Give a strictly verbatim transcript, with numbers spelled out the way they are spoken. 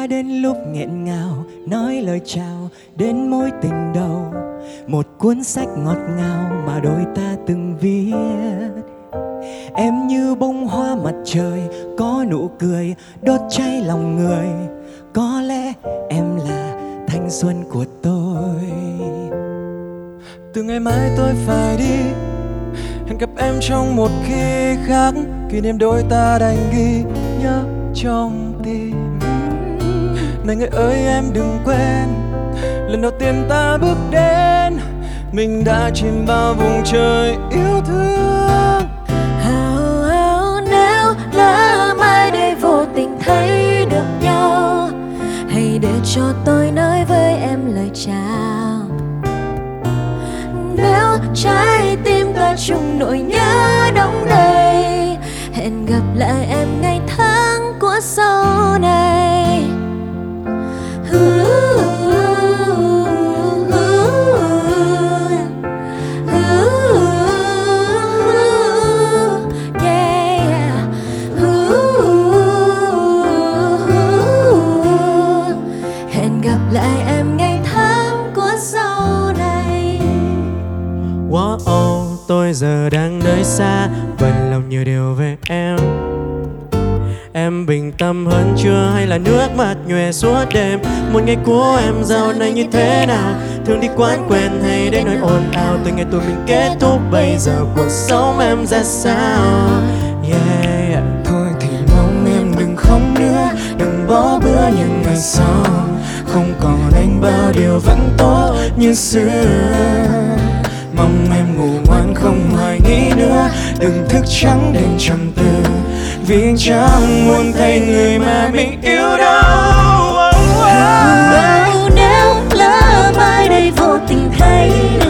đã đến lúc nghẹn ngào nói lời chào đến mối tình đầu. Một cuốn sách ngọt ngào mà đôi ta từng viết. Em như bông hoa mặt trời có nụ cười đốt cháy lòng người. Có lẽ em là thanh xuân của tôi. Từ ngày mai tôi phải đi, hẹn gặp em trong một khi khác. Kỷ niệm đôi ta đành ghi nhớ trong tim. Này người ơi em đừng quên, lần đầu tiên ta bước đến, mình đã chìm vào vùng trời yêu thương. Hào hào nếu lỡ mai đây vô tình thấy được nhau, hãy để cho tôi nói với em lời chào. Nếu trái tim ta chung nỗi nhớ đong đầy, hẹn gặp lại em ngày tháng của sau này. Hẹn gặp lại em ngày tháng của sau này. Wow, tôi giờ đang nơi xa, vẫn lòng nhiều điều về em. Em bình tâm hơn chưa hay là nước mắt nhòe suốt đêm? Một ngày của em dạo này như thế nào? Thường đi quán quen hay đến nỗi ồn ào? Từ ngày tụi mình kết thúc bây giờ cuộc sống em ra sao? Yeah. Thôi thì mong em đừng khóc nữa, đừng bỏ bữa những ngày sau. Không còn anh bao điều vẫn tốt như xưa. Mong em ngủ ngoan không hoài nghĩ nữa, đừng thức trắng đêm trầm tư. Vì anh chẳng muốn thấy người mà mình yêu đâu. Nếu lỡ mai đây vô tình thấy